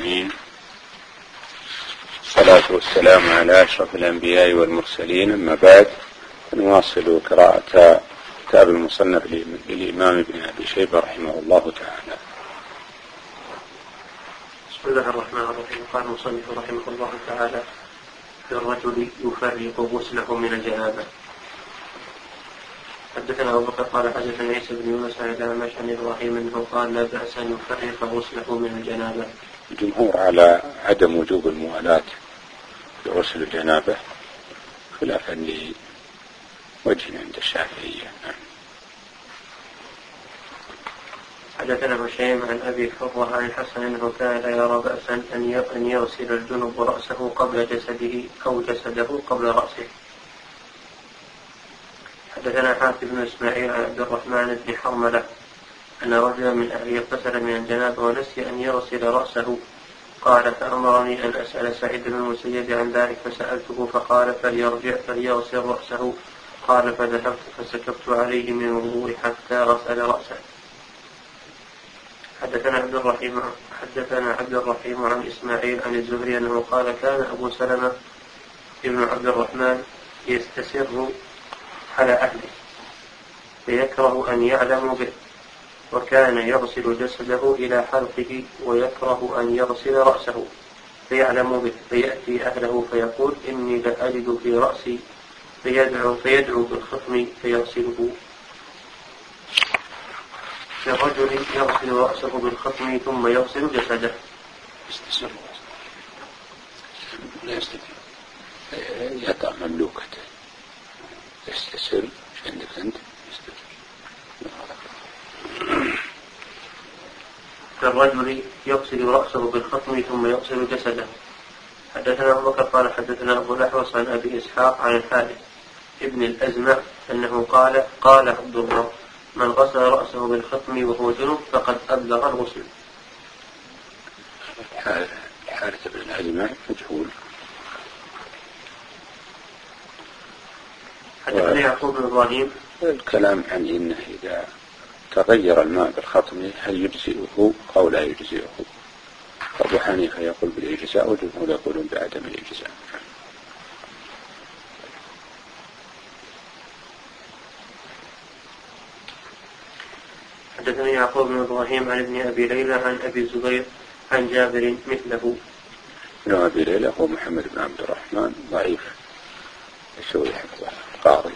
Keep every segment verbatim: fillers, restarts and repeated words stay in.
العالمين، الصلاة والسلام على أشرف الأنبياء والمرسلين، أما بعد نواصل قراءة كتاب المصنف للإمام ابن أبي شيبة رحمه الله تعالى. بسم الله الرحمن الرحيم. قال المصنف رحمه الله تعالى: في الرجل يفرق غسله من الجنابة. حدثنا أبو بكر قال حدثنا عيسى بن يونس عن الأعمش عن إبراهيم أنه قال: لا بأس أن يفرق غسله من الجنابة. الجمهور على عدم وجوب الموالاة في غسل الجنابة خلافا لوجه عند الشافعية. حدثنا هشيم عن أبي حرة عن الحسن أنه كان لا يرى بأسا أن يغسل الجنب رأسه قبل جسده أو جسده قبل رأسه. حدثنا حاتم بن إسماعيل عن عبد الرحمن بن حرملة أن رجلا من أهله اغتسل من الجنابة ونسي أن يغسل رأسه، قال: فأمرني أن أسأل سعيد بن المسيب عن ذلك فسألته فقال: فليرجع فليغسل رأسه. قال: فذهبت فسكبت عليه من الوضوء حتى غسل رأسه. حدثنا عبد الرحيم حدثنا عبد الرحيم عن إسماعيل عن الزهري أنه قال: كان أبو سلمة ابن عبد الرحمن يستسر على أهله فيكره أن يعلموا به، وكان يغسل جسده إلى حلقه ويكره أن يغسل رأسه فيعلموا به، فيأتي أهله فيقول: إني لأجد في رأسي، فيدعو, فيدعو بالختم فيغسله. الرجل يغسل رأسه بالختم ثم يغسل جسده. يستسر لا يستطيع يقع مملوكته. يستسر عندك أنت يستسر. الرجل يغسل رأسه بالختم ثم يغسل جسده. حدثنا أبو بكر قال حدثنا أبو الأحوص عن أبي إسحاق عن الحارث ابن الأزمة أنه قال: قال عبد الله: من غسل رأسه بالختم وهو جنب فقد أبلغ الغسل. الحارث بن الأزمة مجهول. حدثنا يعقوب بن إبراهيم. الكلام عن إنه إذا تغير الماء بالختم هل يجزئه أو لا يجزئه. أبو حنيفة يقول بالإجزاء والجمهور يقولون بعدم الإجزاء. حدثنا يعقوب بن إبراهيم عن ابن أبي ليلى عن أبي الزبير عن جابر مثله. ابن أبي ليلى هو محمد بن عبد الرحمن ضعيف يسوي حفظه قاضي.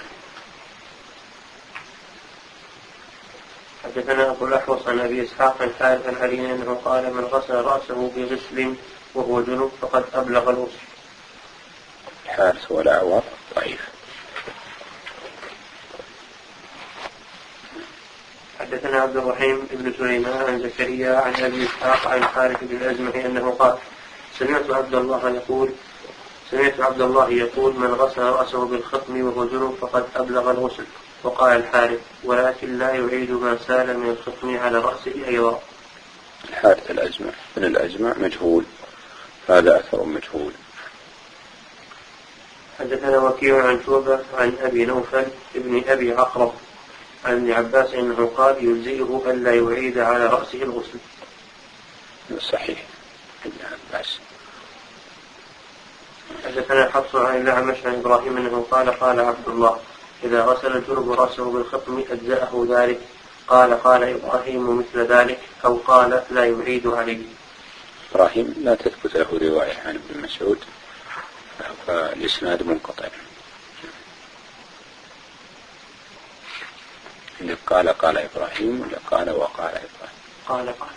حدثنا أبو الأحوص عن أبي إسحاق عن حارث عن علي أنه قال: من غسل رأسه بغسل وهو جنب فقد أبلغ الغسل. الحارث والأعور ضعيف. حدثنا عبد الرحيم بن سليمان عن زكريا عن أبي إسحاق عن حارث بن الأزمة أنه قال: سمعت عبد الله يقول سمعت عبد الله يقول: من غسل رأسه بالختم وهو جنب فقد أبلغ الغسل. وقال الحارث: ولكن لا يعيد ما سال من الختم على رأسه أيضا. الحارث الأزمة من الأزمة مجهول، هذا أثر مجهول. حدثنا وكيع عن شعبة عن أبي نوفل ابن أبي عقرب عن ابن عباس أنه قال: يجزئه ألا يعيد على رأسه الغسل. صحيح ابن عباس. حدثنا حفص عن الأعمش عن إبراهيم أنه قال: قال عبد الله: إذا غسل الجنب رأسه بالختم أجزأه ذلك. قال: قال إبراهيم مثل ذلك، أو قال: لا يعيد عليه. إبراهيم لا تثبت له رواية عن ابن مسعود، فالإسناد منقطع. إذا قال قال إبراهيم ولا قال وقال إبراهيم؟ قال قال.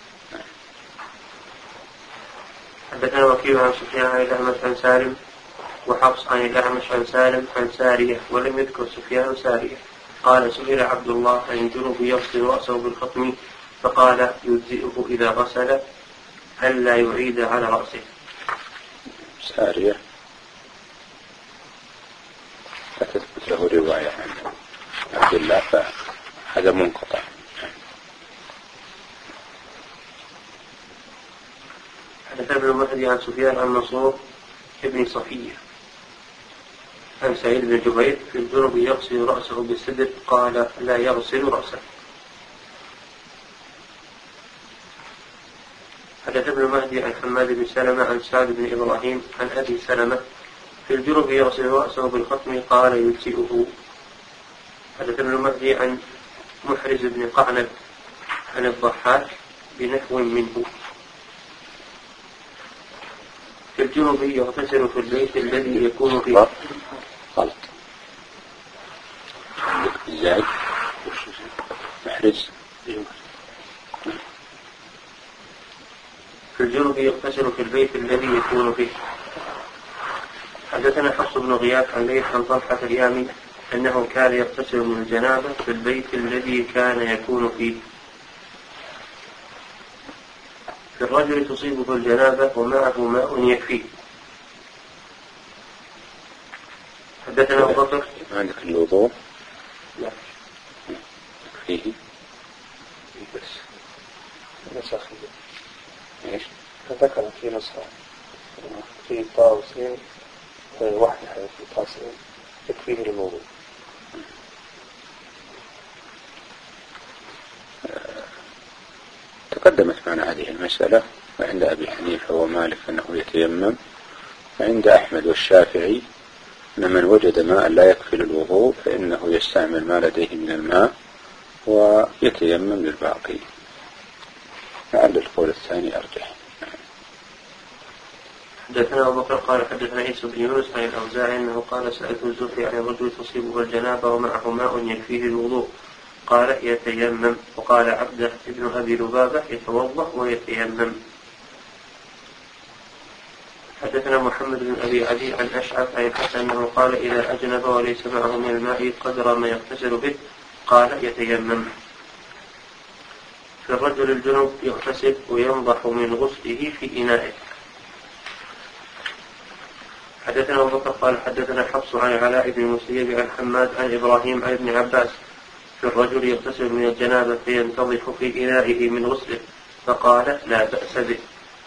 حدثنا وكيع عن سفيان عن الأعمش عن سالم وحفص عن الأعمش عن سالم عن سارية ولم يذكر سفيان سارية. قال: سئل عبد الله عن الجنب يغسل رأسه بالختم فقال: يجزئه إذا غسل ألا يعيد على رأسه. سارية لا تثبت له رواية عن عبد الله فهذا منقطع. حدثنا ابن مهدي عن سفيان عن منصور ابن صفية عن سعيد بن جبير: في الجنب يغسل رأسه بالسدر. قال: لا يغسل رأسه. حدث ابن مهدي عن حماد بن سلمة عن سعد بن إبراهيم عن أبي سلمة في الجرب يغسل رأسه بالختم قال يجزئه. حدث ابن مهدي عن محرز بن قعنب عن الضحاك بنحو منه. في الجنوب يغتسل في البيت الذي يكون فيه. غلط. زاد محرز. في الجنوب يغتسل في البيت الذي يكون فيه. حدثنا حفص بن غياث عن ليث عن طلحة اليامي أنه كان يغتسل من الجنابة في البيت الذي كان يكون فيه. في الرجل تصيبه الجنابة ومعه ماء يكفيه. حدثنا أبو بكر. عندك الوضوء؟ لا. فيه؟ بس. نسخ. إيش؟ ذكر في نسخة. في طاء وسين واحدة في طاء وسين يكفيه الوضوء. تقدمت معنا هذه المسألة، وعند أبي حنيفة ومالك أنه يتيمم، وعند أحمد والشافعي أن من وجد ماء لا يكفي للوضوء فإنه يستعمل ما لديه من الماء ويتيمم للباقي. لعل القول الثاني أرجح. حدثنا أبو بكر قال حدثنا عيسى بن يونس عن الأوزاعي أنه قال سألت الزهري عن الرجل تصيبه الجنابة ومعه ماء يكفيه الوضوء قال يتيمم. وقال عبده ابن أبي لبابة يتوضأ ويتيمم. حدثنا محمد بن أبي عدي عن أشعث عن الحسن أنه قال إذا أجنب وليس معه من الماء قدر ما يغتسل به قال يتيمم. في الرجل الجنوب يغتسل وينضح من غسله في إنائه. حدثنا أبو بكر قال حدثنا حفص عن علاء بن المسيب عن حماد عن إبراهيم عن ابن عباس في الرجل يغتسل من الجنابة فينتضح في إنائه من غسله فقال لا بأس به.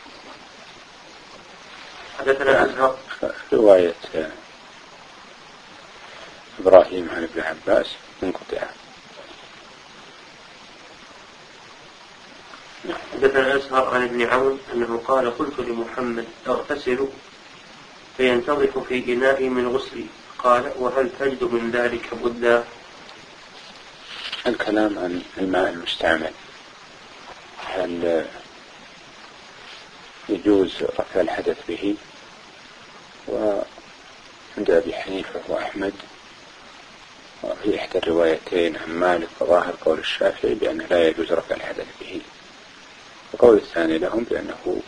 حدثنا أزهر. رواية إبراهيم عن ابن عباس منقطعة. حدثنا أزهر عن ابن عون أنه قال قلت لمحمد أغتسل فينتضح في إنائي من غسلي قال وهل تجد من ذلك بدا؟ الكلام عن الماء المستعمل، هل يجوز رفع الحدث به؟ وعند أبي حنيفة وأحمد وفي إحدى الروايتين عن مالك وظاهر قول الشافعي بأنه لا يجوز رفع الحدث به، وقول الثاني لهم بأنه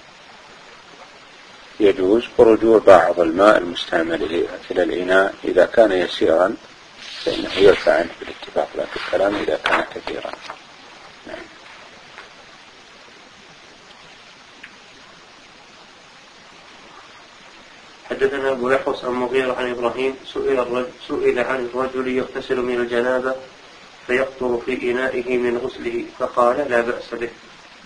يجوز ورجوع بعض الماء المستعمل إلى الإناء إذا كان يسيرا فإنه يرفع عنه بالاتفاق، لكن الكلام إذا كان كثيرا. نعم. حدثنا أبو يحفص عن مغيرة عن إبراهيم سئل, الرجل سئل عن الرجل يغتسل من الجنابة فيقطر في إنائه من غسله فقال لا بأس به.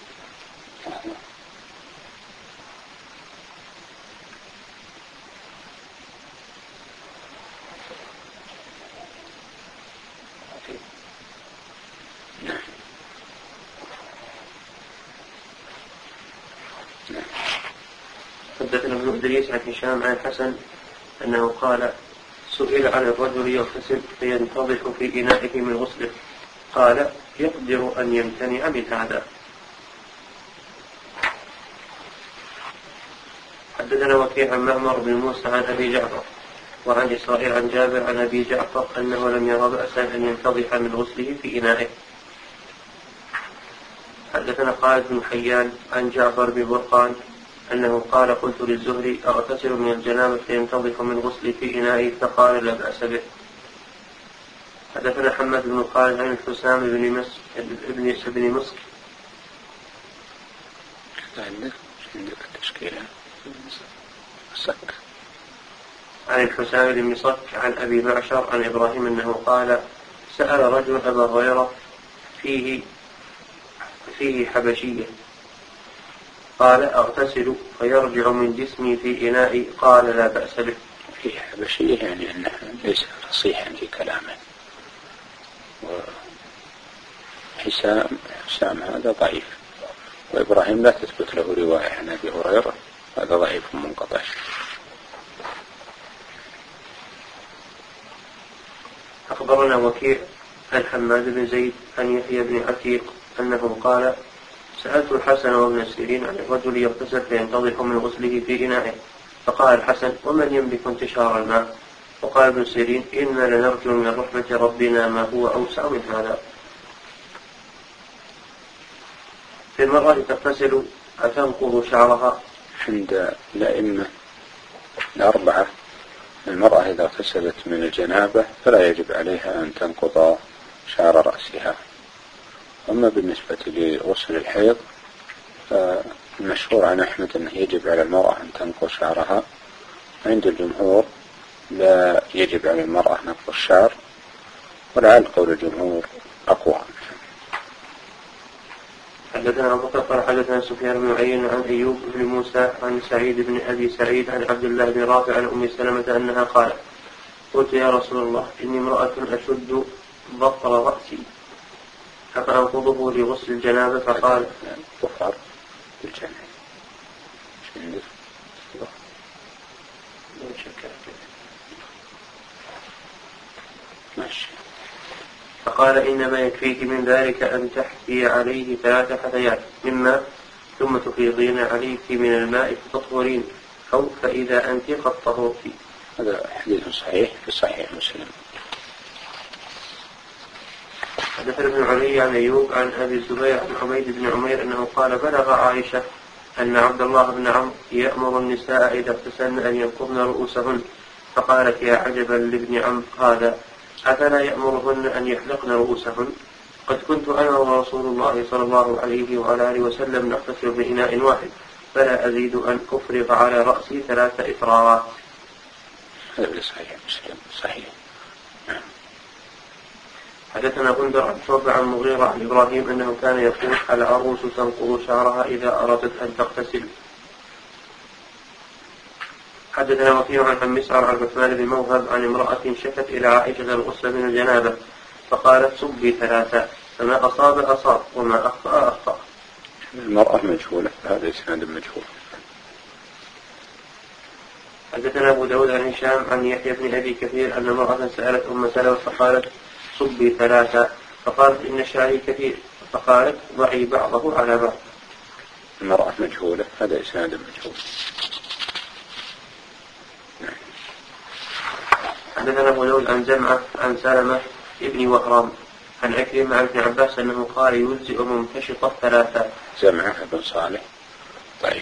حدثنا ابن إدريس عن هشام عن الحسن أنه قال سئل عن الرجل يغتسل فينتضح في إنائه من غسله قال يقدر أن يمتنع من هذا. حدثنا وكيع عن معمر بن موسى عن أبي جعفر وعن إسرائيل عن جابر عن أبي جعفر أنه لم يرى بأسا أن ينتضح من غسله في إنائه. حدثنا خالد بن حيان عن جعفر بن برقان أنه قال قلت للزهري أغتسل من الجنابة فينتضح من غسلي في إنائي فقال لا بأس به. حدثنا حماد بن خالد عن الحسام بن مس ابن ابن مسك. عندك عندك التشكيلة صك. عن الحسام بن مسك عن أبي معشر عن إبراهيم أنه قال سأل رجل أبا هريرة فيه فيه حبشية قال أغتسل فيرجع من جسمي في إنائي قال لا بأس به. فيه حبشية يعني أنه ليس فصيحا في كلامه، وحسام حسام هذا ضعيف وإبراهيم لا تثبت له رواية عن أبي هريرة، هذا ضعيف منقطع. أخبرنا وكيع عن حماد بن زيد عن يحيى بن عتيق أنه قال: سألت الحسن وابن سيرين عن الرجل يغتسل فينتضح من غسله في إنائه، فقال الحسن: ومن يملك انتشار الماء؟ وقال ابن سيرين: إنا لنرجو من رحمة ربنا ما هو أوسع من هذا. في المرأة تغتسل أتنقض شعرها؟ عند الأئمة الأربعة المرأة إذا اغتسلت من الجنابة فلا يجب عليها أن تنقض شعر رأسها. أما بالنسبة لغسل الحيض فالمشهور عن أحمد أنه يجب على المرأة أن تنقض شعرها، عند الجمهور لا يجب على المرأة نقض الشعر، ولعل قول الجمهور أقوى. حدثنا أبو بكر قال حدثنا سفيان بن عيينة عن أيوب بن موسى عن سعيد بن أبي سعيد عن عبد الله بن رافع عن أم سلمة أنها قالت: قلت يا رسول الله إني امرأة أشد ظفر رأسي أفأنقضه لغسل الجنابة؟ فقال: ظفر بالجنة ماشي. فقال: إنما يكفيك من ذلك أن تحثي عليه ثلاث حثيات مما ثم تفيضين عليك من الماء فتطهرين، أو فإذا أنت قد طهرت. هذا حديث صحيح في صحيح مسلم. حدثنا ابن علي عن أيوب عن أبي الزبير عن عبيد بن عمير أنه قال: بلغ عائشة أن عبد الله بن عمرو يأمر النساء إذا اغتسلن أن ينقضن رؤوسهن، فقالت: يا عجبا لابن عمرو هذا، أفلا يأمرهن أن يحلقن رؤوسهن؟ قد كنت أنا ورسول الله صلى الله عليه وعلى آله وسلم نغتسل بإناء واحد، فلا أزيد أن أفرغ على رأسي ثلاث إفراغات. هذا صحيح مسلم صحيح. حدثنا غندر عن شعبة عن مغيرة عن إبراهيم أنه كان يقول: العروس تنقض شعرها إذا أرادت أن تغتسل. حدثنا وكيع عن مسعر عن عثمان بن موهب عن امرأة شكت إلى عائشة الغسل من الجنابة، فقالت: صبي ثلاثة، فما أصاب أصاب وما أخطأ أخطأ. المرأة مجهولة، هذا إسناد مجهول. حدثنا أبو داود عن هشام عن يحيى بن أبي كثير أن امرأة سألت أم سلمة فقالت: صبي ثلاثة، فقالت: إن شعري كثير، فقالت: ضعي بعضه على بعض. المرأة مجهولة، هذا إسناد مجهول. حدثنا أبو داود عن جمعة عن سلمة ابن وهرام عن عكرمة عن ابن عباس أنه قال: يجزئ منتشطة ثلاثة. جمعة بن صالح ضعيف.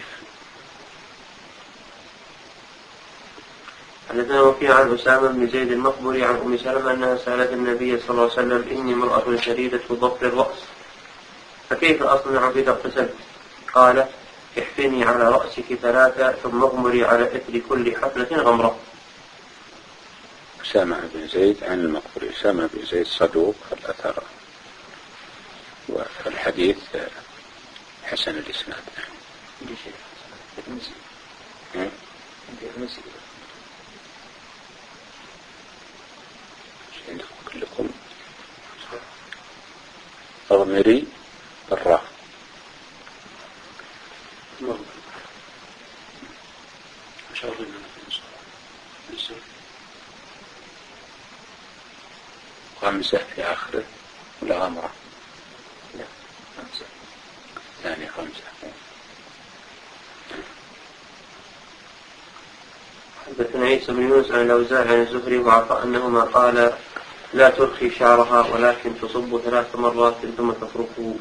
حدثنا وكيع عن أسامة بن زيد المقبري عن أم سلمة أنها سألت النبي صلى الله عليه وسلم: إني امرأة شديدة ضفر الرأس، فكيف أصنع إذا اغتسلت؟ قال: احفني على رأسك ثلاثة ثم اغمري على إثر كل حفلة غمرة. أسامة بن زيد عن المقبري. أسامة بن زيد صدوق الأثر، والحديث حسن الإسناد. كلكم اغمري بالراء. خمسة في آخره ولا غمرة؟ لا خمسة. ثاني خمسة. حدثنا عيسى بن يونس عن الأوزاعي عن الزهري وعطاء أنهما قال: لا ترخي شعرها ولكن تصب ثلاث مرات ثم تفرقه.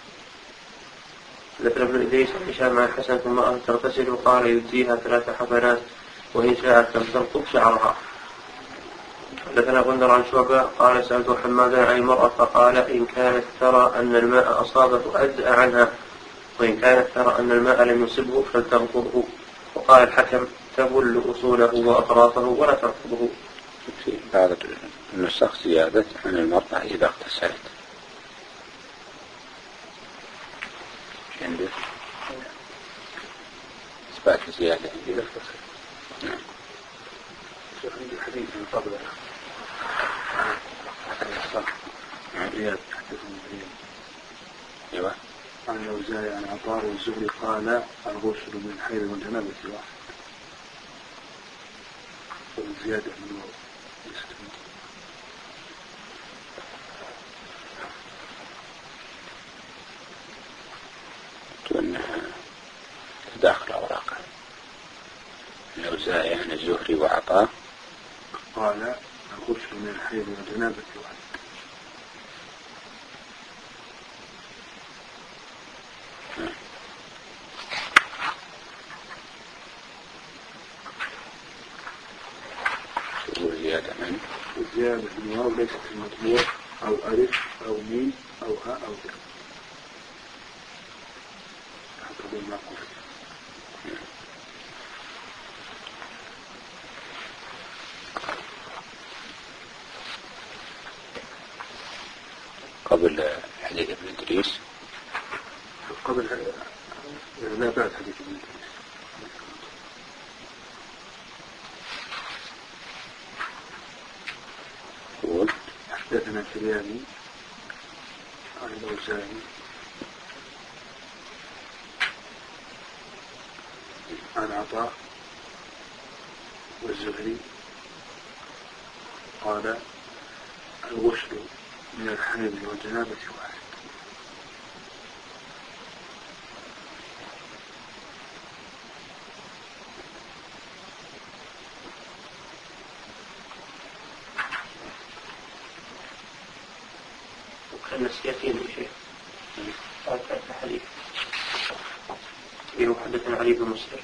حدثنا ابن إدريس عن هشام عن الحسن ثم أن تغتسل وقال: يجزيها ثلاث حفنات وإن شاءت لم تنقض شعرها. حدثنا غندر عن شعبة قال: سألت حمادا عن المرأة فقال: إن كانت ترى أن الماء أصابه أجزأ عنها، وإن كانت ترى أن الماء لم يصبه فلتنقضه. وقال الحكم: تبل أصوله وأطرافه ولا تنقضه. في بعض النسخ زيادة عن المرأة إذا اغتسلت. عندك إثبات زيادة إذا اغتسلت. نعم. عندي حديث من قبله. رياض حدثهم رياض. أيوة. عن الأوزاعي عن عطاء والزهري قال الغسل من الحيض والجنابة واحد. والزيادة من وأنها تداخل أوراقه. الأوزاعي عن الزهري وعطاء قال الغسل من الحيض والجنابة واحد. وزيادة من وزيادة من واو ليست في المطبوع أو ألف أو ميم أو هاء أو ذا حسب المعقول. قبل حديث ابن إدريس قبل لا بعد حديث ابن إدريس. يقول حدثنا الشرياني عن الأوزاعي عن عطاء والزهري قال الغسل من الحيض والجنابة واحد. وكان سيأتينا شيء قال في الحديث حدثنا علي بن مسلم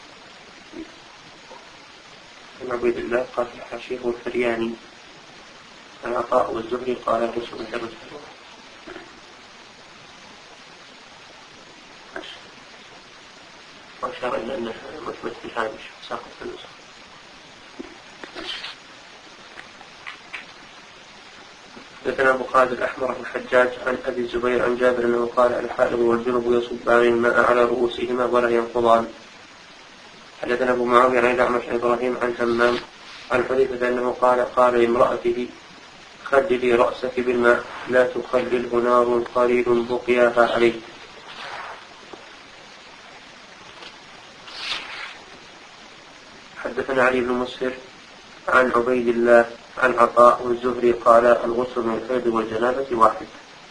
بن عبيد الله قال في الحاشية والفرياني عن عطاء والزهري قال الغسل من الرجل وأشار إلى أنه مثبت في الهامش ساقط في النسخ. حدثنا أبو خالد الأحمر بن الحجاج عن أبي الزبير عن جابر أنه قال الحائض والجنب يصبان الماء على رؤوسهما ولا ينقضان. حدثنا أبو معاوية عن الأعمش عن إبراهيم عن همام عن حذيفة أنه قال قال لامرأته خللي رأسك بالماء لا تخلله نار قليل بقياها عليه. حدثنا علي بن مسهر عن عبيد الله عن عطاء والزهري قال الغسل من الحيض والجنابة واحد.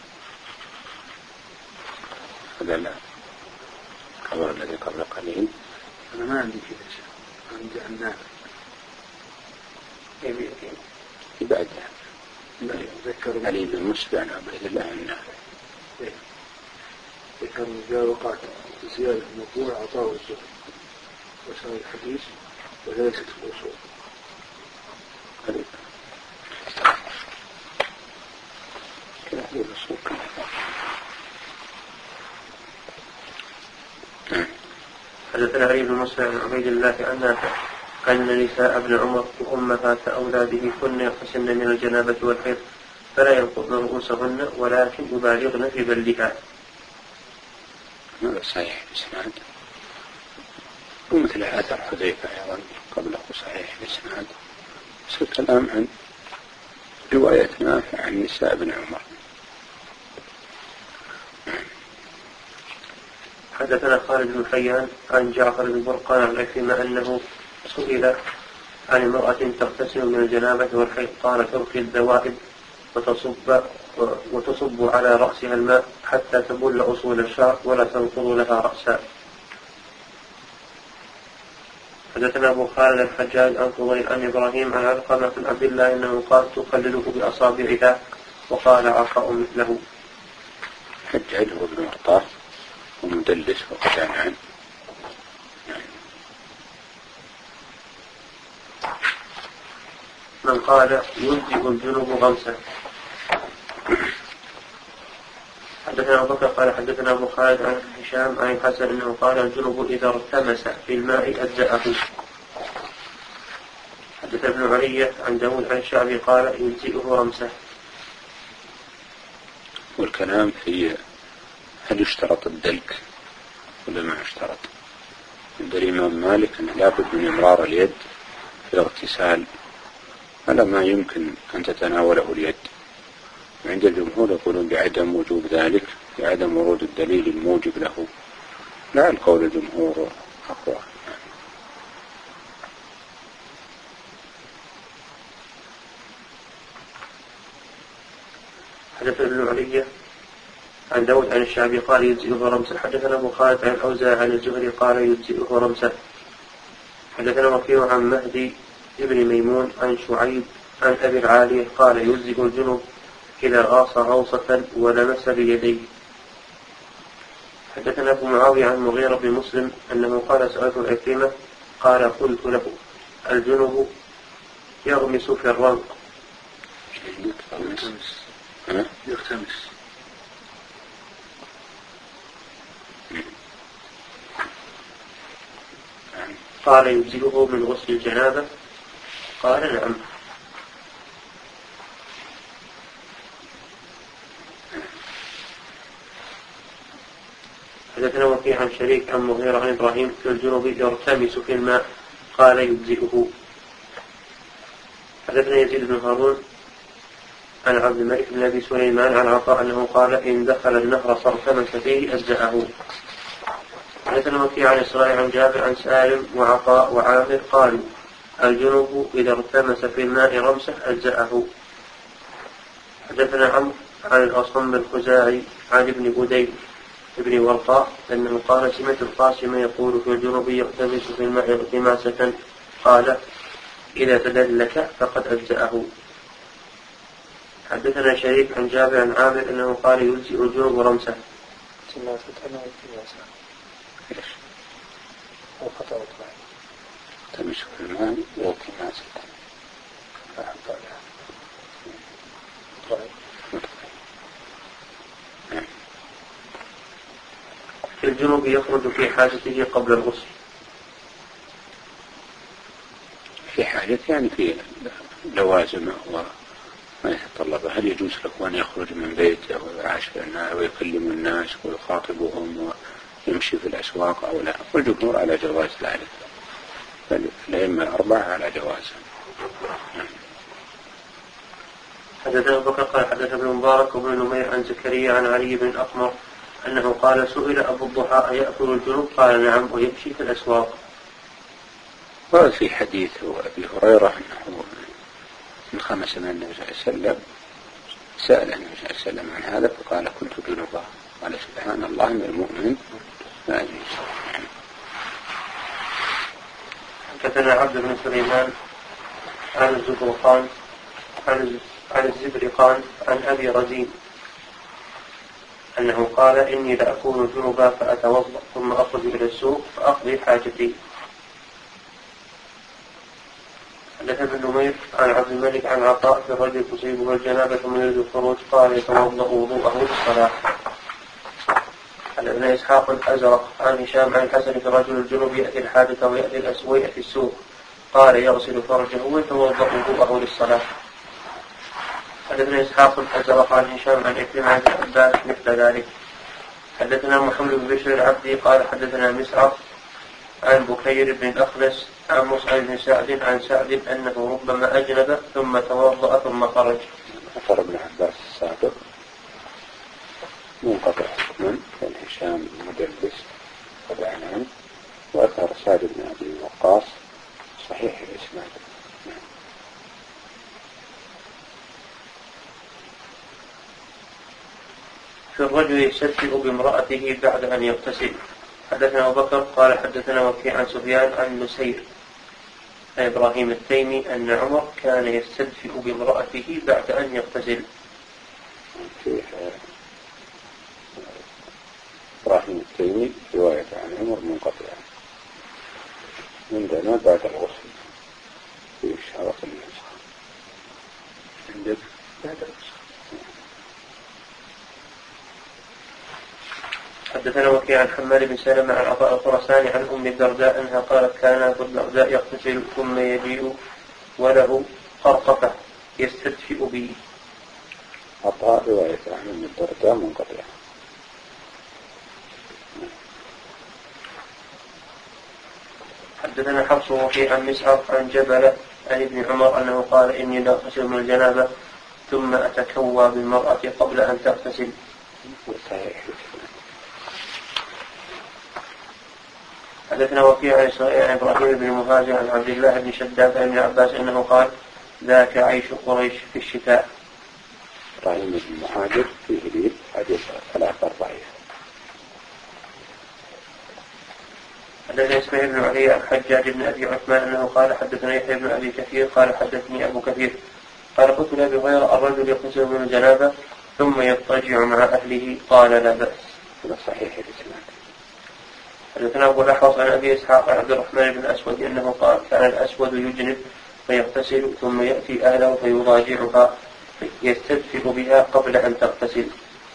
هذا لا الخبر الذي قبل قليل أنا ما عندي كذا شيء عندي عن نافع يبي بعدها ذكر علي بن مسلم عن عبيد الله عن نافع ذكر جاء وقعت زيادة مطبوع عطاء والزهري وسائل الحديث وليست في الأصول. حدثنا علي بن مسلم عن عبيد الله عن أن نساء ابن عمر وأمهات أولاده كن يغتسلن من الجنابة والحيض فلا ينقضن رؤوسهن ولكن يبالغن في بلها. هذا صحيح بإسناد ومثل آثار حذيفة أيضا قبله صحيح بإسناد. بس الكلام عن رواية نافع عن نساء ابن عمر. حدثنا خالد بن حيان عن جعفر بن برقان عن عكرمة أنه سئل عن امرأة تغتسل من الجنابة والحيض قال ترخي الذوائب وتصب, وتصب على رأسها الماء حتى تبل أصول الشعر ولا تنقض لها رأسها. حدثنا أبو خالد الحجاج عن فضيل عن إبراهيم عن علقمة بن عبد الله أنه قال تخلله بأصابعها وقال عطاء مثله. حجاج هو ابن عطاء ومدلس وقد عنه. من قال ينزل الجنوب غمسه. حدثنا أبو بكر قال حدثنا أبو خالد عن هشام عن الحسن أنه قال الجنوب إذا ارتمس في الماء أجزأه. حدثنا ابن علي عن داود عن الشعبي قال يجزئه رمسه. والكلام في هل يشترط الدلك ولا ما يشترط؟ عند الإمام مالك أنه لابد من إمرار اليد في الاغتسال على ما يمكن أن تتناوله اليد، وعند الجمهور يقولون بعدم وجوب ذلك بعدم ورود الدليل الموجب له. لا، القول الجمهور أقوى. حدثنا ابن علي عن داود عن الشعبي قال يجزئه رمسا. حدثنا أبو خالد عن الأوزاعي عن الزهري قال يجزئه رمسا. حدثنا وكيع عن مهدي ابن ميمون عن شعيب عن أبي العالية قال يجزئ الجنب إذا غاص غوصة ولمس بيديه. حدثنا أبو معاوية عن مغيرة بن مسلم أنه قال سألت عكرمة قال قلت له الجنب يغمس في الرمق. يغتمس. قال يجزئه من غسل الجنابة قال نعم. حدثنا وكيع عن شريك عن مغيرة عن إبراهيم كالجنوب يرتمس في الماء قال يجزئه. حدثنا يزيد بن هارون عن عبد الملك بن أبي سليمان عن عطاء أنه قال إن دخل النهر فارتمس فيه أجزأه. حدثنا وكيع عن إسرائيل عن جابر عن سالم وعطاء وعامر قالوا الجنوب إذا ارتمس في الماء رمسه أجزأه. حدثنا عمرو عن الأصم الخزاعي عن ابن بديل ابن ورقاء أنه قال سمعت القاسم يقول في الجنوب يرتمس في الماء التماسة قال إذا تدلك فقد أجزأه. حدثنا شريك عن جابر عن عامر أنه قال يجزئ الجنوب رمسه. تماسة أنا التماسة إيش؟ أو خطأ أطبعي تمس في الماء والتماسة أحب عليها. الجنوب يخرج في حاجته قبل الغسل. في حاجة يعني في لوازم وما يتطلب. هل يجوز له أن يخرج من بيته ويعاش ويكلم الناس ويخاطبهم ويمشي في الأسواق أو لا؟ والجمهور على جواز ذلك، فالأئمة الأربعة على جواز. حدثنا أبو بكر قال حدثنا ابن مبارك وابن نمير عن زكريا عن علي بن الأقمر أنه قال سئل أبو الضحى أيأكل الجنوب قال نعم ويمشي في الأسواق. وفي حديث أبي هريرة أنه من خمس من النبي صلى الله عليه وسلم سأل النبي صلى الله عليه وسلم عن هذا فقال كنت جنوبا قال سبحان الله من المؤمن ما يجوز. حدثنا عبد بن سليمان عن الزبرقان عن الزبرقان عن أبي رزين أنه قال إني لأكون جنبا فأتوضأ ثم أخرج إلى السوق فأقضي حاجتي. حدثنا ابن نمير عن عبد الملك عن عطاء في الرجل تصيبه الجنابة ثم يريد الخروج قال يتوضأ وضوءه للصلاة. عن ابن إسحاق الأزرق عن هشام عن الحسن في الرجل الجنوب يأتي الحاجة ويأتي الأسوية في السوق قال يغسل فرجه ويتوضأ وضوءه للصلاة. حدثنا إسحاق الأزرق عن هشام عن إكرمة عن عباس مثل ذلك. حدثنا محمد بن بشر العبدي قال حدثنا مسعر عن بكير بن الأخنس عن مصعب بن سعد عن سعد أنه ربما أجنب ثم توضأ ثم خرج. أثر ابن عباس السابق منقطع من كان هشام مدلس طبعا عنه، وأثر سعد بن أبي وقاص صحيح الإسناد. في الرجل يستبشئ بامرأته بعد أن يغتسل. حدثنا أبو بكر قال حدثنا وكيع عن سفيان عن نسير عن إبراهيم التيمي أن عمر كان يستدفئ بامرأته بعد أن يغتسل. إبراهيم التيمي رواية عن عمر منقطعة عندنا بعد الغسل في إشارة النسخ عندك بعد الغسل. حدثنا وكيع عن حماد بن سلمة عن عطاء الخراساني عن أم الدرداء أنها قالت كان أبو الدرداء يغتسل ثم يجيء وله قرقفة يستدفئ به. عطاء رواية عن أم الدرداء منقطعة. حدثنا حفص وكيع عن مسعر عن جبل عن ابن عمر أنه قال إني لا أغتسل من الجنابة ثم أتكوى بالمرأة قبل أن تغتسل صحيح. حدثنا وكيع عن إبراهيم بن مهاجر عن عبد الله بن شداد عن ابن عباس أنه قال ذاك عيش قريش في الشتاء. إبراهيم بن مهاجر فيه لي حديث ثلاثة ضعيف. حدثنا إسماعيل بن علي عن حجاج بن أبي عثمان أنه قال حدثنا يحيى بن أبي كثير قال حدثني أبو كثير قال قلت لأبي هريرة الرجل يغتسل من الجنابة ثم يضطجع مع أهله قال لا بأس. هذا صحيح الإسناد. حدثنا أبو الأحوص عن أبي إسحاق عن عبد الرحمن بن أسود أنه قال كان الأسود يجنب فيغتسل ثم يأتي أهله فيضاجعها يستدفئ بها قبل أن تغتسل.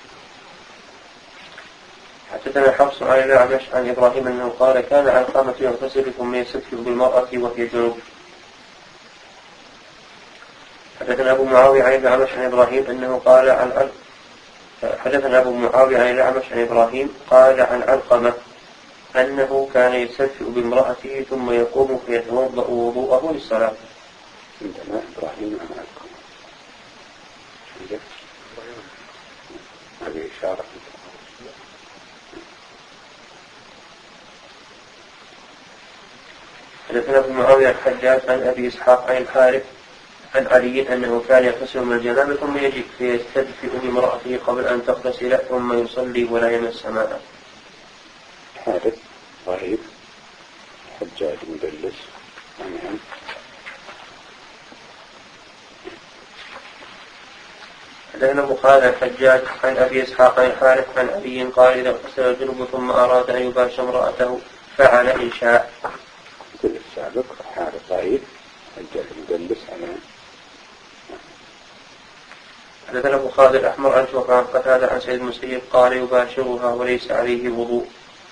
حدثنا حفص عن الأعمش عن إبراهيم أنه قال كان علقمة يغتسل ثم يستدفئ بالمرأة وهي جنوب. حدثنا أبو معاوية عن الأعمش عن إبراهيم أنه قال عن علق حدثنا أبو معاوية عن الأعمش عن إبراهيم قال عن علقمة أنه كان يستدفئ بامرأته ثم يقوم فيتوضأ وضوءه للصلاة. عندنا إبراهيم عن علقمة هذه إشارة. حدثنا أبو معاوية الحجاج عن أبي إسحاق عن الحارث عن علي أنه كان يغتسل من الجنابة ثم يجب فيستدفئ بامرأته قبل أن تغتسل ثم يصلي ولا يمس ماء. حارث ضعيف حجاج مدلس عنه. حدثنا أبو خالد الحجاج عن أبي إسحاق عن الحارث عن علي قال إذا اغتسل الجنب ثم أراد أن يباشر امرأته فعل إن شاء. مثل السابق حارث ضعيف حجاج مدلس عنه. حدثنا أبو خالد الأحمر عن شعبة عن قتادة عن سيد المسيب قال يباشرها وليس عليه وضوء.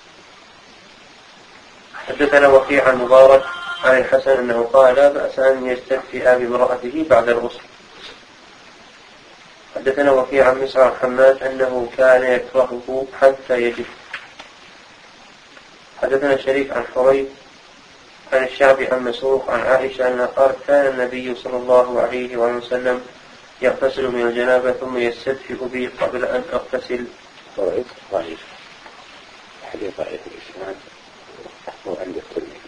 حدثنا وكيع عن مبارك عن الحسن أنه قال لا بأس أن يستدفئ بامرأته بعد الغسل. حدثنا وكيع عن مسعر حماد أنه كان يكرهه حتى يجف. حدثنا شريك عن حريث عن الشعبي عن مسروق عن عائشة أنها قالت كان النبي صلى الله عليه وسلم يغتسل من الجنابة ثم يستدفئ بي قبل أن أغتسل. ضعيف ضعيف حديث ضعيف الإسناد وعند الترمذي.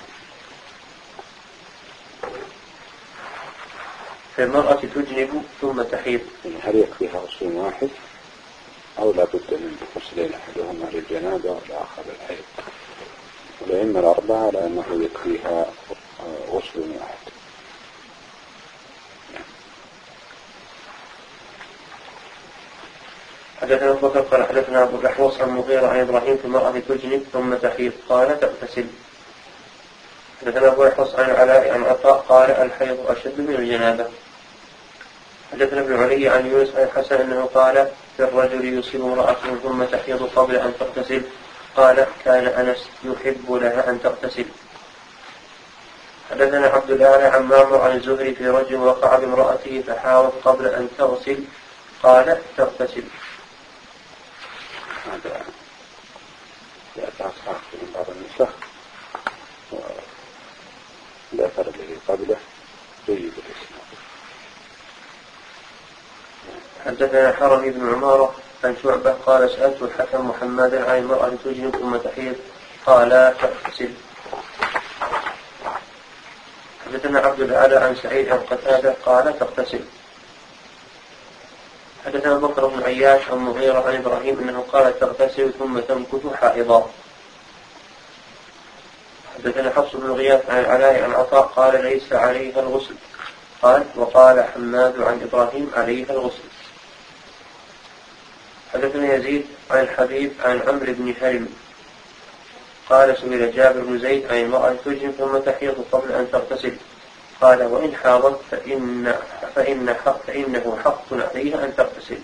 فالمرأة تجنب ثم تحيض هل يكفيها غسل واحد أو لا بد من غسلين أحدهما للجنابة والآخر للحيض؟ والأئمة الأربعة لأنه يكفيها غسل واحد. حدثنا أبو بكر قال حدثنا أبو الأحوص عن مغيرة عن إبراهيم في المرأة تجنب ثم تحيض قال تغتسل. حدثنا أبو الأحوص عن العلاء عن عطاء قال الحيض أشد من الجنابة. حدثنا ابن علي عن يونس عن الحسن أنه قال في الرجل يصيب امرأته ثم تحيض قبل أن تغتسل قال كان أنس يحب لها أن تغتسل. حدثنا عبد الأعلى عن معمر عن الزهري في رجل وقع بامرأته فحاضت قبل أن تغسل قال تغتسل. هذا يأتى صحيح من بعض النسخ والأثر الذي قبله جيد الإسناد. حدثنا حرمي بن عمارة عن شعبة قال سألت الحكم محمدا عن المرأة تجنب ثم تحيض قال تغتسل. حدثنا عبد الأعلى عن سعيد عن قتادة قال تغتسل. حدثنا بكر بن عياش عن مغيرة عن إبراهيم أنه قال تغتسل ثم تمكث حائضا. حدثنا حفص بن غياث عن العلاء عن عطاء قال ليس عليها الغسل قال وقال حماد عن إبراهيم عليها الغسل. حدثنا يزيد عن الحبيب عن عمرو بن هرم قال سئل جابر بن زيد عن المرأة تجنب ثم تحيض قبل أن تغتسل قال وإن حاضت فإن فإن حق فإنه حق عليها أن تغتسل.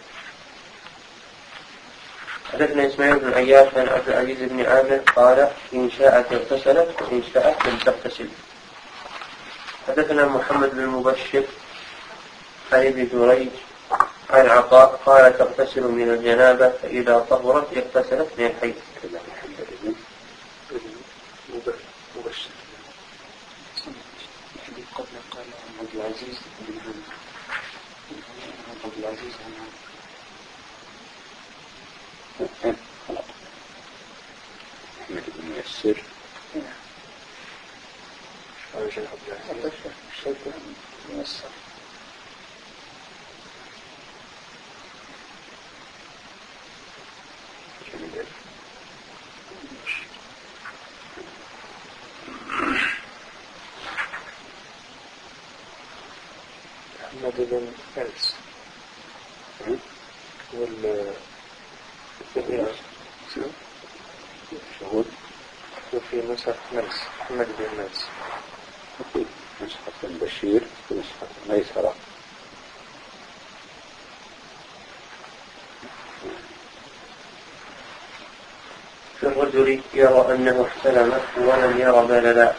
حدثنا إسماعيل بن عياش عن عبد العزيز بن عامر قال إن شاءت اغتسلت وإن شاءت لم تغتسل. حدثنا محمد بن المبشر عن ابن جريج عن عطاء قال تغتسل من الجنابة فإذا طهرت اغتسلت من الحيض. مبشر الحديث قبل قال عبد العزيز بن عامر عبد العزيز عن يا شيخ عبد العزيز؟ الشيء يمسر. محمد بن أنس وال شهود وفي نسخ نفس محمد بن نفس وفي نسخة بشير في نسخة ميسرة. في الرجل يرى أنه احتلم ولم يرى بللا.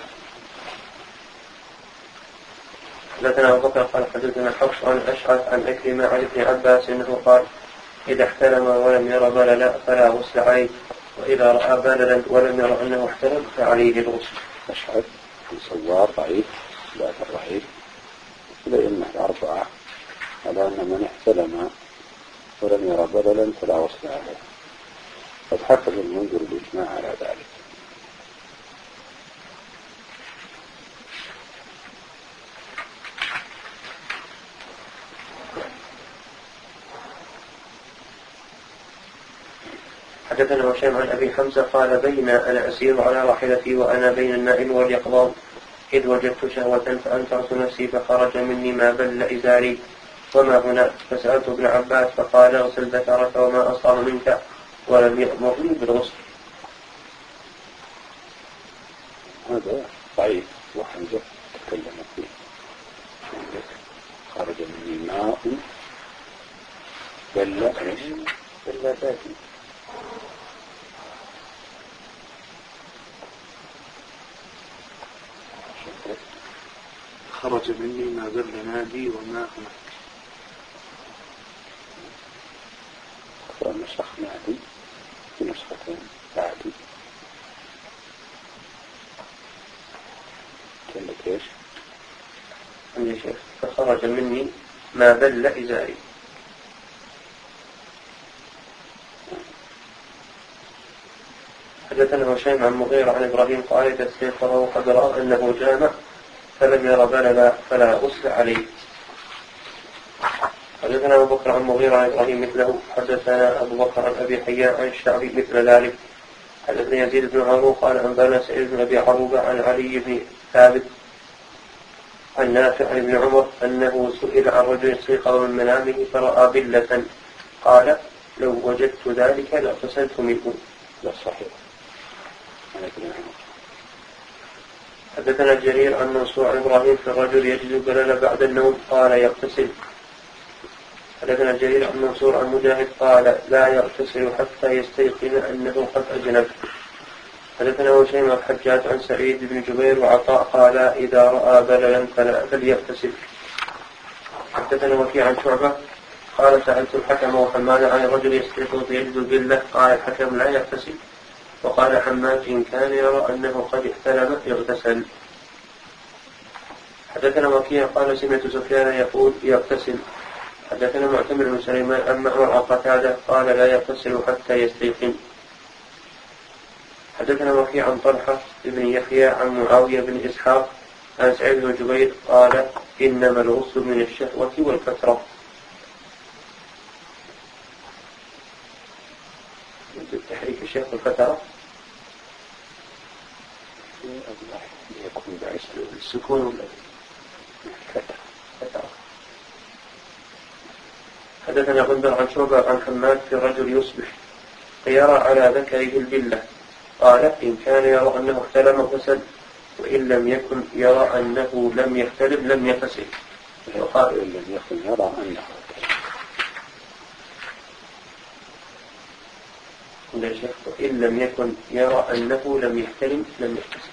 حدثنا أبو بكر قال حدثنا حفص عن أشعث عن أكرمة عن ابن عباس أنه قال إذا احتلم ولم يرى بللا فلا غسل عليه، وإذا رأى بللا ولم يرى أنه احتلم فعليه الغسل. أشعث سوار ضعيف لا ضعيف لأن الأربعة على أن من احتلم ولم يرى بللا فلا غسل عليه، قد حكم المنذر الإجماع على ذلك. حدثنا هشام عن أبي حمزة قال بين أنا أسير على راحلتي وأنا بين النائم واليقظان إذ وجدت شهوة فأنكرت نفسي فخرج مني ما بل إزاري وما هنا، فسألت ابن عباس فقال اغسل ذكرك وما أصاب منك ولم يأمرني بالغسل. هذا ضعيف وحمزة تكلم فيه. خرج مني ماء بل ايش؟ بل ذاتي. خرج مني ما بل نادي وما هناك. أخرى نسخ نادي في نسختين بعدي. كلك ايش؟ عندي شيخ فخرج مني ما بل إزاري. حدثنا هشام عن مغيرة عن إبراهيم قال إذا استيقظ وقد رأى أنه جامع فلم ير بللا فلا غسل عليه. حدثنا أبو بكر عن مغيرة عن إبراهيم مثله. حدثنا أبو بكر عن أبي حيان عن الشعبي مثل ذلك. حدثنا يزيد بن هارون قال أنبانا سعيد بن أبي عروبة عن علي بن ثابت عن نافع عن ابن عمر أنه سئل عن رجل استيقظ من منامه فرأى بلة قال لو وجدت ذلك لاغتسلت منه. لا صحيح. حدثنا جرير عن منصور عن إبراهيم في الرجل يجد بللا بعد النوم قال يغتسل. حدثنا جرير عن منصور عن مجاهد قال لا يغتسل حتى يستيقن أنه قد أجنب. حدثنا هشيم الحجاج عن سعيد بن جبير وعطاء قال إذا رأى بللا فليغتسل. حدثنا وكيع عن شعبة قال سألت الحكم وحماد عن الرجل يستيقظ يجد البلة قال الحكم لا يغتسل، وقال حماد إن كان يرى أنه قد احتلم يغتسل. حدثنا وكيع قال سمعت سفيان يقول يغتسل. حدثنا معتمر بن سليمان عن معمر عن قتادة قال لا يغتسل حتى يستيقن. حدثنا وكيع عن طلحة بن يحيى عن معاوية بن إسحاق عن سعيد بن جبير قال إنما الغسل من الشهوة والفترة. تحريك الشيخ والفترة يكون بعيسى السكون ولا فترة. حدثنا غندر عن شعبة عن حماد في رجل يصبح فيرى على ذكره البلة قال إن كان يرى أنه احتلم غسل وإن لم يكن يرى أنه لم يحتلم لم يغتسل. وقال إن لم يكن يرى أنه وإن لم يكن يرى أنه لم يحتلم لم يغتسل.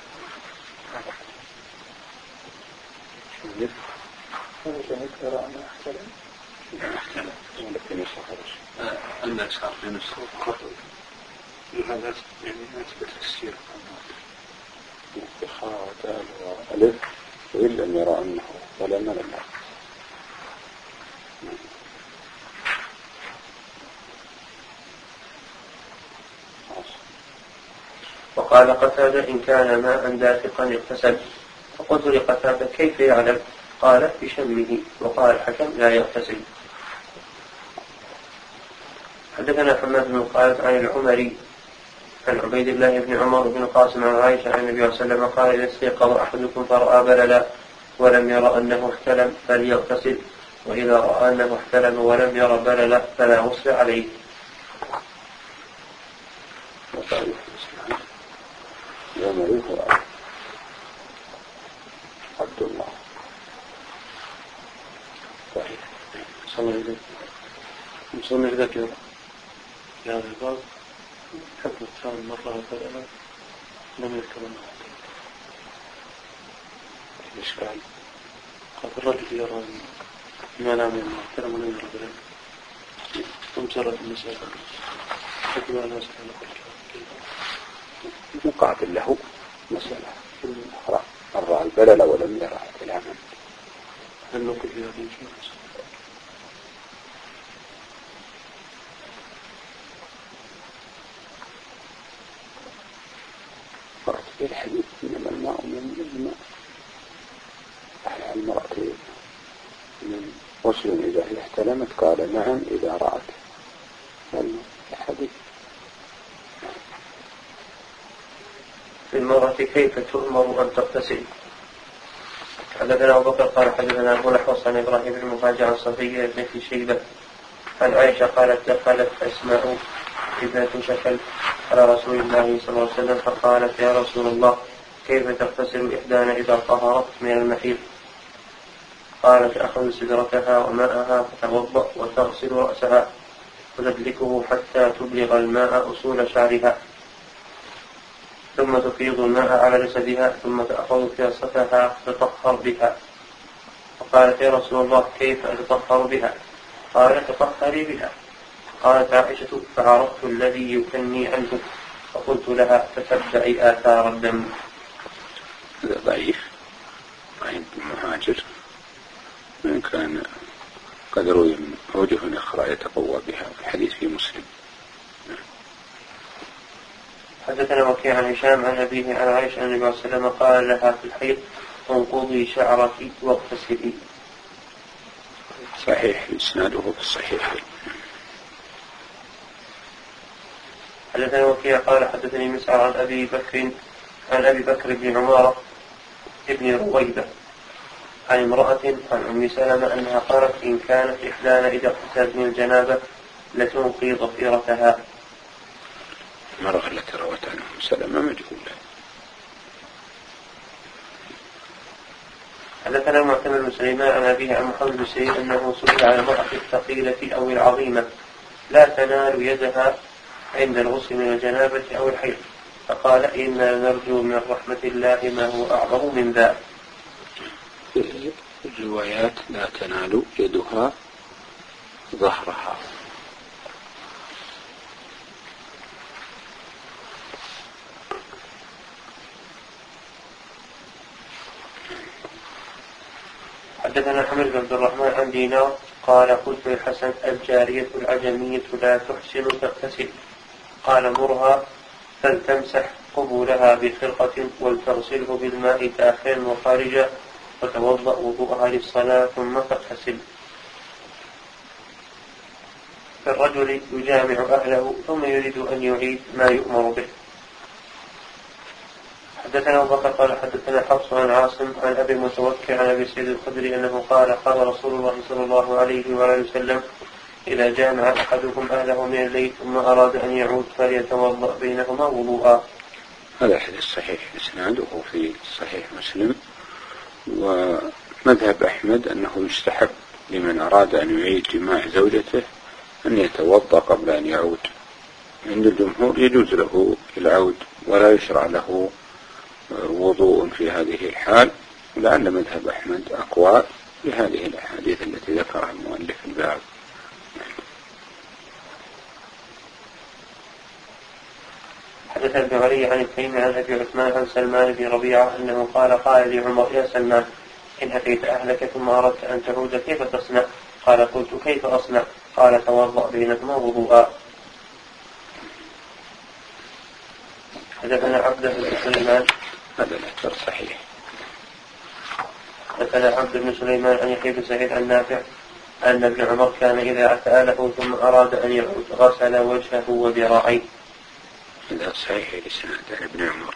يرى أنه احتلم ولكن يصحر الناس عارفين الصوت هذا يعني نسبة السير خاء ودال وألف وإن لم يرى أنه ظلم لم يغتسل. وقال قتادة إن كان ماء دافقا اغتسل. فقلت لقتادة كيف يعلم؟ قال بشمه. وقال الحكم لا يغتسل. حدثنا حماد بن خالد عن العمري عن عبيد الله بن عمر بن القاسم عن عائشة عن النبي صلى الله عليه وسلم قال إذا استيقظ أحدكم فرأى بللا ولم ير أنه احتلم فليغتسل، وإذا رأى أنه احتلم ولم ير بللا فلا غسل عليه. العمري هو عبد الله. صحيح. صلى الله عليه وسلم مصنع ذكر في هذا الباب حكم الثاني مرة بللا لم يذكر أنه الإشكال قال الرجل يرى ما نام الله كلام ولم يرى بللا ومجرد المسألة حكم أن أسأل مقابل له مسألة أخرى رأى البلل ولم يرى كلاما. هل نقل في هذه الجملة؟ فرق في الحديث إنما الماء من الماء على المرأة من غسل إذا هي احتلمت قال نعم إذا رأت الحديث. في المرأة كيف تؤمر أن تغتسل؟ حدثنا أبو بكر قال حدثنا أبو الأحوص عن إبراهيم بن مهاجر عن صفية بنت شيبة عن عائشة قالت دخلت أسماء ابنة شكل على رسول الله صلى الله عليه وسلم فقالت يا رسول الله كيف تغتسل إحدانا إذا طهرت من المحيض؟ قال تأخذ سدرتها وماءها فتوضأ وتغسل رأسها وتدلكه حتى تبلغ الماء أصول شعرها ثم تفيض الماء على جسدها ثم تأخذ فيصتها تطهر بها. فقالت يا رسول الله كيف أتطهر بها؟ قال تطهري بها. قالت عائشة فعرفت الذي يكني عنه فقلت لها تتبعي آثار الدم. هذا ضعيف عند المهاجر من كان قد روي من وجه أخرى يتقوى بها الحديث في مسلم. حدثنا وكيع عن هشام عن أبيه عن عائشة أن النبي صلى الله عليه وسلم قال لها في الحيض انقضي شعرك واغتسلي. صحيح إسناده في الصحيح. حدثنا وكيع قال حدثني مسعر عن أبي بكر عن أبي بكر بن عمارة ابن رويبة عن امرأة عن أم سلمة أنها قالت إن كانت إحدانا إذا اغتسلت من الجنابة لتنقي ضفيرتها. المرأة التي روت عنه أم سلمة مجهولة. حدثنا معتمر بن سليمان عن أبيه عن محمد بن سيرين أنه سئل عن المرأة الثقيلة أو العظيمة لا تنال يدها عند الغسل من الجنابة أو الحيض فقال إنا نرجو من رحمة الله ما هو أعظم من ذا. في الروايات لا تنال يدها ظهرها. حدثنا حمد بن عبد الرحمن عن دينار قال قلت للحسن الجارية العجمية لا تحسن تغتسل قال مرها فلتمسح قبولها بخرقة ولتغسله بالماء داخلا وخارجا وتوضأ وضوءها للصلاة ثم تغتسل. فالرجل يجامع أهله ثم يريد أن يعيد ما يؤمر به. حدثنا أبو بكر قال حدثنا حفص عن عاصم عن أبي المتوكل عن أبي سعيد الخدري أنه قال قال رسول الله صلى الله عليه وآله وسلم إذا جامع أحدكم أهله من الليل ثم أراد أن يعود فليتوضأ بينهما وضوءا. هذا حديث صحيح إسناده في صحيح مسلم. ومذهب أحمد أنه يستحب لمن أراد أن يعيد جماع زوجته أن يتوضأ قبل أن يعود. عند الجمهور يجوز له العود ولا يشرع له وضوء في هذه الحال، لأن مذهب أحمد أقوى بهذه الأحاديث التي ذكرها المؤلف الباب. حدثنا ابن علي عن التيمي عن أبي عثمان عن سلمان بن ربيعة أنه قال قال لي عمر يا سلمان إن أتيت أهلك ثم أردت أن تعود كيف تصنع؟ قال قلت كيف أصنع؟ قال توضأ بينهما وضوءا. حدثنا عبده بن سليمان هذا الأثر صحيح. حدثنا عبد بن سليمان عن يحيى بن سعيد عن نافع أن ابن عمر كان إذا أتى له ثم أراد أن يعود غسل وجهه وذراعيه. هذا صحيح الإسناد عن ابن عمر.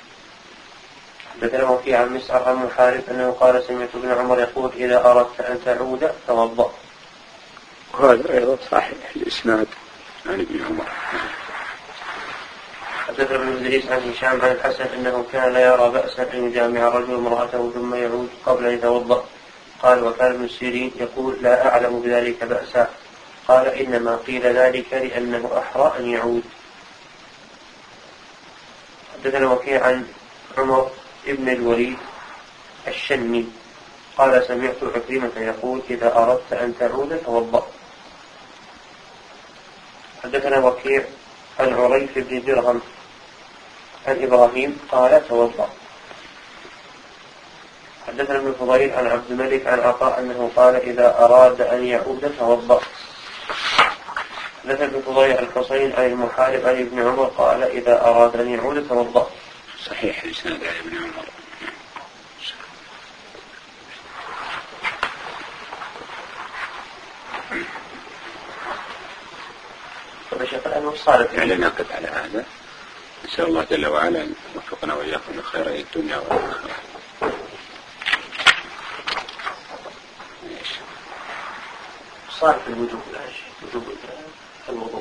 حدثنا وكيع عن مسعر عن محارب أنه قال سمعت ابن عمر يقول إذا أردت أن تعود توضأ. وهذا أيضا صحيح الإسناد عن ابن عمر. حدثنا ابن إدريس عن هشام عن الحسن أنه كان لا يرى بأسا أن يجامع الرجل امرأته ثم يعود قبل أن يتوضأ. قال وكان ابن سيرين يقول لا أعلم بذلك بأسا. قال إنما قيل ذلك لأنه أحرى أن يعود. حدثنا وكيع عن عمر ابن الوليد الشني قال سمعت عكرمة يقول إذا أردت أن تعود توضأ. حدثنا وكيع عن عريف بن درهم عن إبراهيم قال توضأ. حدثنا ابن فضيل عن عبد الملك عن عطاء أنه قال إذا أراد أن يعود توضأ. حدثنا ابن فضيل عن الحصين عن المحارب عن ابن عمر قال إذا أراد أن يعود توضأ. صحيح الإسناد عن ابن عمر. يعني نقف على هذا. نسأل الله جل وعلا أن يوفقنا وإياكم لخير الدنيا والآخرة. صار في الوجوب وجوب الوضوء.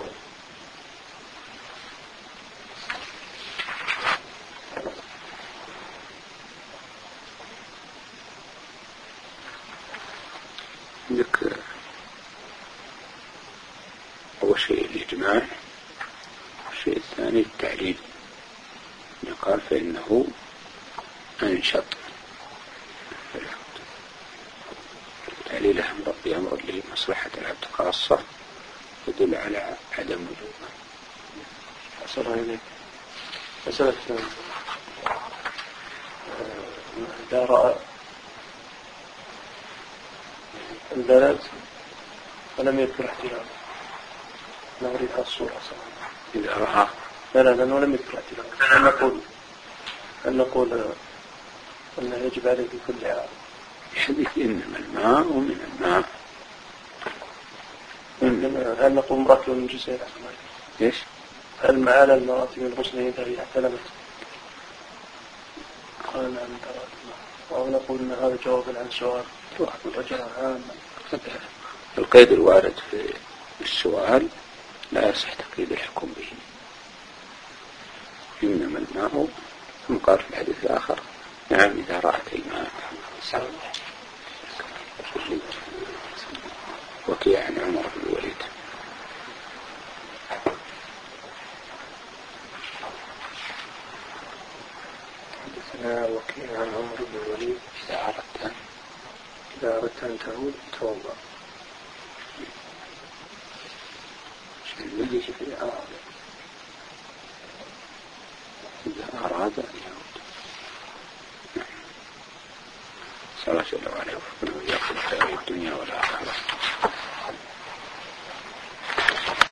عندك أول شيء الإجماع، الشيء الثاني التعليل. قال فإنه أنشط. التعليل أمر بأمر لمصلحة العبد خاصة يدل على عدم وجوبه. أصلا إليك مسألة إذا رأى البلد ولم يذكر احتلال نريد الصورة صراحة. إذا رأى لا لا لأنه لم يذكر احتلال. أن نقول أن نقول أنه يجب عليه في كل حال. حديث إنما الماء ومن الماء. هل نقول مراتب من جزئين؟ إيش؟ هل معانا المراتب من غسل إذا هي احتلمت؟ قال نعم ترى. أو نقول أن هذا جواب عن سؤال وجرى عام. القيد الوارد في السؤال لا يصح تقييد الحكم به. إنما الماء. ثم قال في الحديث الآخر نعم إذا رأت الماء. وكيع عن عمر بن الوليد. حدثنا وكيع عن عمر بن الوليد إذا أردت إذا أردت أن تعود توضأ. إذا أراد